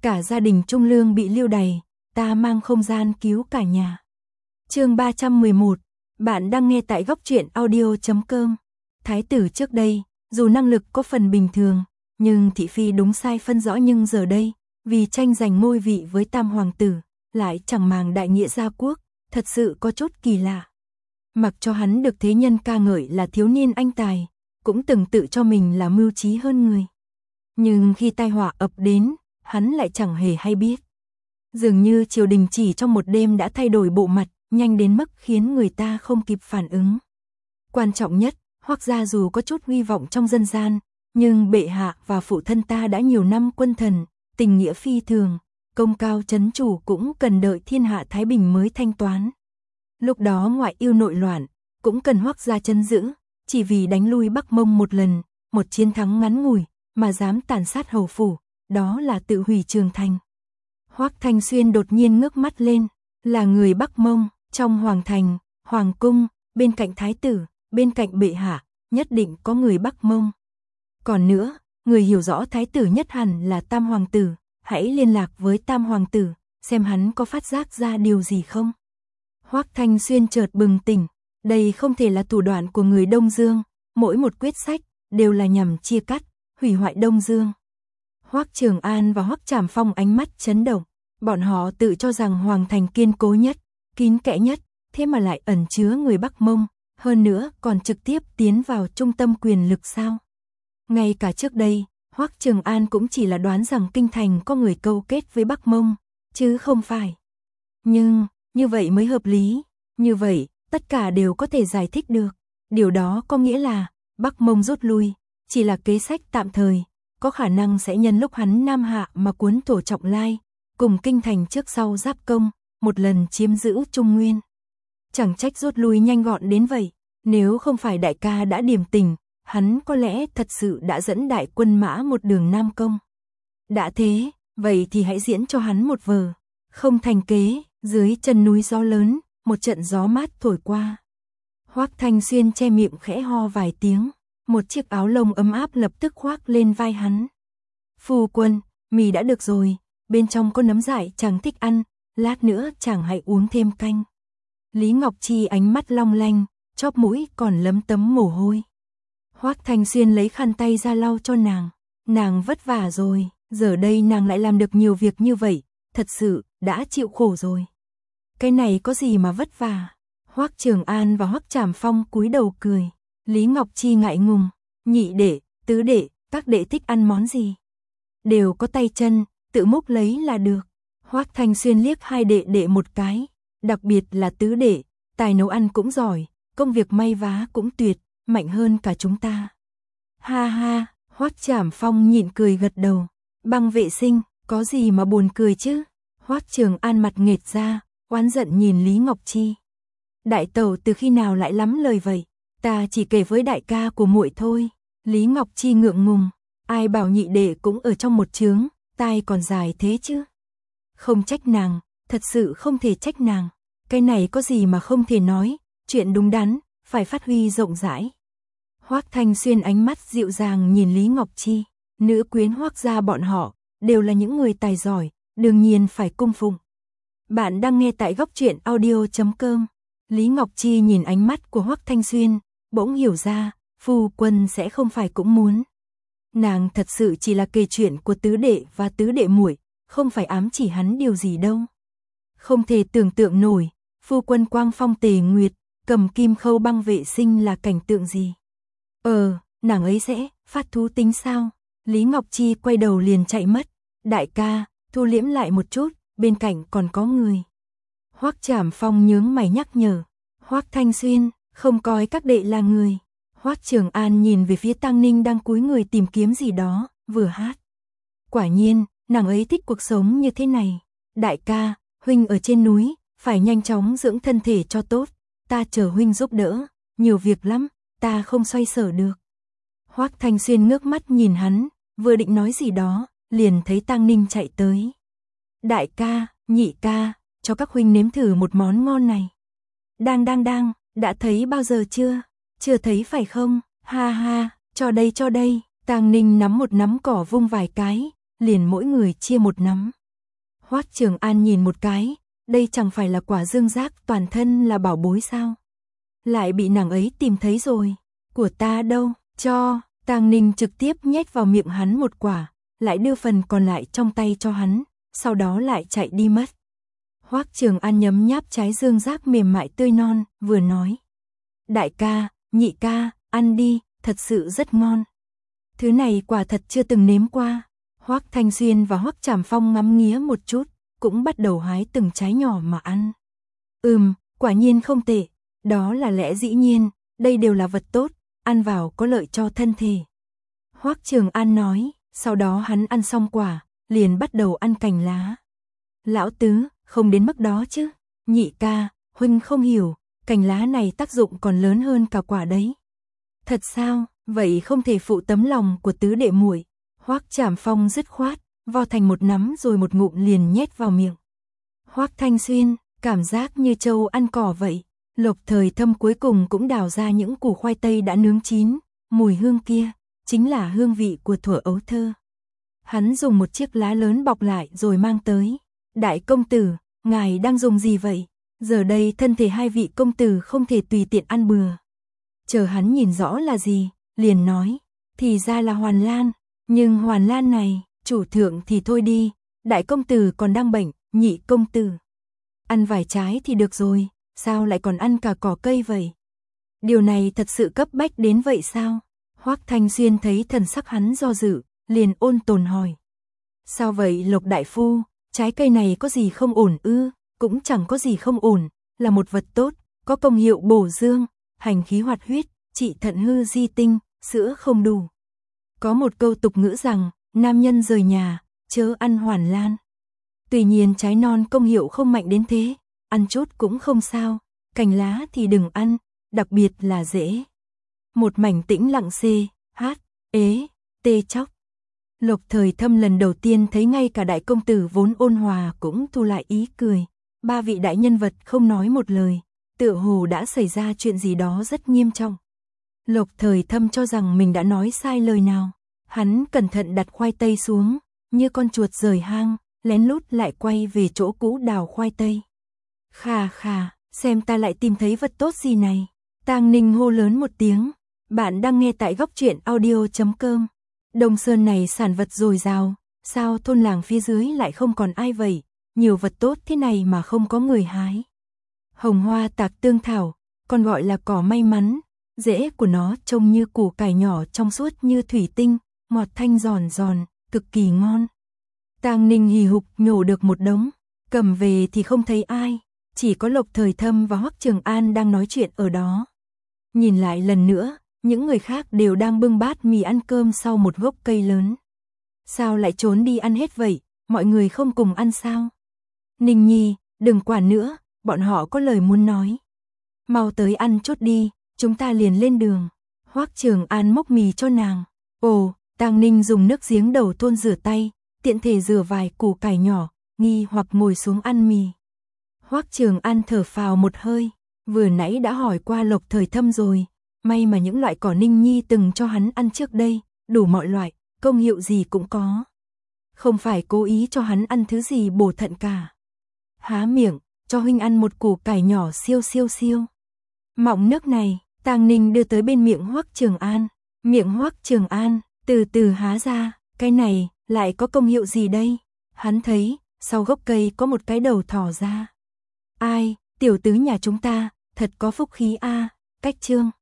cả gia đình Trung Lương bị lưu đày, ta mang không gian cứu cả nhà. Chương 311, bạn đang nghe tại góc truyện audio.com. Thái tử trước đây, dù năng lực có phần bình thường, nhưng thị phi đúng sai phân rõ, nhưng giờ đây, vì tranh giành ngôi vị với tam hoàng tử, lại chẳng màng đại nghĩa gia quốc, thật sự có chút kỳ lạ. Mặc cho hắn được thế nhân ca ngợi là thiếu niên anh tài, cũng từng tự cho mình là mưu trí hơn người. Nhưng khi tai họa ập đến, hắn lại chẳng hề hay biết. Dường như triều đình chỉ trong một đêm đã thay đổi bộ mặt, nhanh đến mức khiến người ta không kịp phản ứng. Quan trọng nhất, Hoắc gia dù có chút hy vọng trong dân gian, nhưng bệ hạ và phụ thân ta đã nhiều năm quân thần, tình nghĩa phi thường, công cao trấn chủ cũng cần đợi thiên hạ thái bình mới thanh toán. Lúc đó ngoại yêu nội loạn, cũng cần Hoắc gia trấn giữ, chỉ vì đánh lui Bắc Mông một lần, một chiến thắng ngắn ngủi, mà dám tàn sát hầu phủ, đó là tự hủy Trường Thành. Hoắc Thanh Xuyên đột nhiên ngước mắt lên, là người Bắc Mông, trong hoàng thành, hoàng cung, bên cạnh thái tử, bên cạnh bệ hạ, nhất định có người Bắc Mông. Còn nữa, người hiểu rõ thái tử nhất hẳn là tam hoàng tử, hãy liên lạc với tam hoàng tử, xem hắn có phát giác ra điều gì không. Hoắc Thanh Xuyên chợt bừng tỉnh, đây không thể là thủ đoạn của người Đông Dương, mỗi một quyết sách đều là nhằm chia cắt, hủy hoại Đông Dương. Hoắc Trường An và Hoắc Trảm Phong ánh mắt chấn động, bọn họ tự cho rằng hoàng thành kiên cố nhất, kín kẽ nhất, thế mà lại ẩn chứa người Bắc Mông, hơn nữa còn trực tiếp tiến vào trung tâm quyền lực sao? Ngay cả trước đây, Hoắc Trường An cũng chỉ là đoán rằng kinh thành có người câu kết với Bắc Mông, chứ không phải. Nhưng, như vậy mới hợp lý, như vậy, tất cả đều có thể giải thích được. Điều đó có nghĩa là, Bắc Mông rút lui, chỉ là kế sách tạm thời, có khả năng sẽ nhân lúc hắn Nam Hạ mà cuốn Thổ Trọng Lai, cùng kinh thành trước sau giáp công, một lần chiếm giữ Trung Nguyên. Chẳng trách rút lui nhanh gọn đến vậy, nếu không phải đại ca đã điểm tình, hắn có lẽ thật sự đã dẫn đại quân mã một đường Nam Công. Đã thế, vậy thì hãy diễn cho hắn một vở, không thành kế, dưới chân núi gió lớn, một trận gió mát thổi qua. Hoắc Thanh Xuyên che miệng khẽ ho vài tiếng, một chiếc áo lông ấm áp lập tức khoác lên vai hắn. Phu quân, mì đã được rồi, bên trong có nấm dại chàng thích ăn, lát nữa chàng hãy uống thêm canh. Lý Ngọc Chi ánh mắt long lanh, chóp mũi còn lấm tấm mồ hôi. Hoắc Thanh Xuyên lấy khăn tay ra lau cho nàng vất vả rồi, giờ đây nàng lại làm được nhiều việc như vậy, thật sự đã chịu khổ rồi. Cái này có gì mà vất vả? Hoắc Trường An và Hoắc Trảm Phong cúi đầu cười. Lý Ngọc Chi ngại ngùng, nhị đệ, tứ đệ, các đệ thích ăn món gì? Đều có tay chân, tự múc lấy là được. Hoắc Thanh Xuyên liếc hai đệ đệ một cái, đặc biệt là tứ đệ, tài nấu ăn cũng giỏi, công việc may vá cũng tuyệt, mạnh hơn cả chúng ta. Ha ha, Hoắc Trảm Phong nhịn cười gật đầu. Băng vệ sinh, có gì mà buồn cười chứ? Hoắc Trường An mặt nghệt ra, oán giận nhìn Lý Ngọc Chi. Đại tẩu từ khi nào lại lắm lời vậy? Ta chỉ kể với đại ca của muội thôi. Lý Ngọc Chi ngượng ngùng, ai bảo nhị đệ cũng ở trong một chướng, tai còn dài thế chứ? Không trách nàng, thật sự không thể trách nàng. Cái này có gì mà không thể nói, chuyện đúng đắn, phải phát huy rộng rãi. Hoắc Thanh Xuyên ánh mắt dịu dàng nhìn Lý Ngọc Chi, nữ quyến Hoắc gia bọn họ đều là những người tài giỏi, đương nhiên phải cung phụng. Bạn đang nghe tại góc truyện audio.com. Lý Ngọc Chi nhìn ánh mắt của Hoắc Thanh Xuyên, bỗng hiểu ra, phu quân sẽ không phải cũng muốn. Nàng thật sự chỉ là kể chuyện của tứ đệ và tứ đệ muội, không phải ám chỉ hắn điều gì đâu. Không thể tưởng tượng nổi, phu quân quang phong tề nguyệt, cầm kim khâu băng vệ sinh là cảnh tượng gì. Nàng ấy sẽ phát thú tính sao? Lý Ngọc Chi quay đầu liền chạy mất. Đại ca, thu liễm lại một chút, bên cạnh còn có người. Hoắc Trảm Phong nhướng mày nhắc nhở. Hoắc Thanh Xuyên, không coi các đệ là người. Hoắc Trường An nhìn về phía Tăng Ninh đang cúi người tìm kiếm gì đó, vừa hát. Quả nhiên, nàng ấy thích cuộc sống như thế này. Đại ca, huynh ở trên núi, phải nhanh chóng dưỡng thân thể cho tốt. Ta chờ huynh giúp đỡ, nhiều việc lắm, ta không xoay sở được. Hoắc Thanh Xuyên ngước mắt nhìn hắn, vừa định nói gì đó, liền thấy Tăng Ninh chạy tới. Đại ca, nhị ca, cho các huynh nếm thử một món ngon này. Đang, đã thấy bao giờ chưa? Chưa thấy phải không? Ha ha, cho đây. Tăng Ninh nắm một nắm cỏ vung vài cái, liền mỗi người chia một nắm. Hoắc Trường An nhìn một cái, đây chẳng phải là quả dương giác toàn thân là bảo bối sao? Lại bị nàng ấy tìm thấy rồi, của ta đâu, cho, Tang Ninh trực tiếp nhét vào miệng hắn một quả, lại đưa phần còn lại trong tay cho hắn, sau đó lại chạy đi mất. Hoắc Trường An nhấm nháp trái dương giác mềm mại tươi non, vừa nói. Đại ca, nhị ca, ăn đi, thật sự rất ngon. Thứ này quả thật chưa từng nếm qua. Hoắc Thanh Xuyên và Hoắc Trảm Phong ngắm nghía một chút, cũng bắt đầu hái từng trái nhỏ mà ăn. Quả nhiên không tệ, đó là lẽ dĩ nhiên, đây đều là vật tốt, ăn vào có lợi cho thân thể. Hoắc Trường An nói, sau đó hắn ăn xong quả, liền bắt đầu ăn cành lá. Lão tứ, không đến mức đó chứ, nhị ca, huynh không hiểu, cành lá này tác dụng còn lớn hơn cả quả đấy. Thật sao, vậy không thể phụ tấm lòng của tứ đệ muội. Hoắc Trảm Phong dứt khoát, vo thành một nắm rồi một ngụm liền nhét vào miệng. Hoắc Thanh Xuyên, cảm giác như trâu ăn cỏ vậy. Lộc Thời Thâm cuối cùng cũng đào ra những củ khoai tây đã nướng chín, mùi hương kia, chính là hương vị của thuở ấu thơ. Hắn dùng một chiếc lá lớn bọc lại rồi mang tới. Đại công tử, ngài đang dùng gì vậy? Giờ đây thân thể hai vị công tử không thể tùy tiện ăn bừa. Chờ hắn nhìn rõ là gì, liền nói, thì ra là hoàn lan, nhưng hoàn lan này, chủ thượng thì thôi đi, đại công tử còn đang bệnh, nhị công tử. Ăn vài trái thì được rồi, sao lại còn ăn cả cỏ cây vậy? Điều này thật sự cấp bách đến vậy sao? Hoắc Thanh Xuyên thấy thần sắc hắn do dự, liền ôn tồn hỏi. Sao vậy Lộc đại phu, trái cây này có gì không ổn ư? Cũng chẳng có gì không ổn, là một vật tốt, có công hiệu bổ dương, hành khí hoạt huyết, trị thận hư di tinh, sữa không đủ. Có một câu tục ngữ rằng, nam nhân rời nhà, chớ ăn hoàn lan. Tuy nhiên trái non công hiệu không mạnh đến thế, ăn chút cũng không sao, cành lá thì đừng ăn, đặc biệt là rễ. Một mảnh tĩnh lặng tê chóc. Lộc Thời Thâm lần đầu tiên thấy ngay cả đại công tử vốn ôn hòa cũng thu lại ý cười. Ba vị đại nhân vật không nói một lời, tựa hồ đã xảy ra chuyện gì đó rất nghiêm trọng. Lộc Thời Thâm cho rằng mình đã nói sai lời nào. Hắn cẩn thận đặt khoai tây xuống, như con chuột rời hang, lén lút lại quay về chỗ cũ đào khoai tây. Khà khà, xem ta lại tìm thấy vật tốt gì này. Tang Ninh hô lớn một tiếng. Bạn đang nghe tại góc truyện audio.com. Đông Sơn này sản vật dồi dào, sao thôn làng phía dưới lại không còn ai vậy? Nhiều vật tốt thế này mà không có người hái. Hồng hoa tạc tương thảo, còn gọi là cỏ may mắn, rễ của nó trông như củ cải nhỏ trong suốt như thủy tinh, ngọt thanh giòn giòn, cực kỳ ngon. Tang Ninh hì hục nhổ được một đống, cầm về thì không thấy ai, chỉ có Lộc Thời Thâm và Hoắc Trường An đang nói chuyện ở đó. Nhìn lại lần nữa, những người khác đều đang bưng bát mì ăn cơm sau một gốc cây lớn. Sao lại trốn đi ăn hết vậy, mọi người không cùng ăn sao? Ninh Nhi, đừng quản nữa, bọn họ có lời muốn nói. Mau tới ăn chút đi, chúng ta liền lên đường. Hoắc Trường An mốc mì cho nàng. Ồ, Tang Ninh dùng nước giếng đầu tuôn rửa tay, tiện thể rửa vài củ cải nhỏ, nghi hoặc ngồi xuống ăn mì. Hoắc Trường An thở phào một hơi, vừa nãy đã hỏi qua Lộc Thời Thâm rồi, may mà những loại cỏ Ninh Nhi từng cho hắn ăn trước đây, đủ mọi loại, công hiệu gì cũng có. Không phải cố ý cho hắn ăn thứ gì bổ thận cả. Há miệng, cho huynh ăn một củ cải nhỏ siêu. Mọng nước này, Tang Ninh đưa tới bên miệng Hoắc Trường An. Miệng Hoắc Trường An từ từ há ra, cái này lại có công hiệu gì đây? Hắn thấy, sau gốc cây có một cái đầu thò ra. Ai, tiểu tứ nhà chúng ta, thật có phúc khí a. Cách chương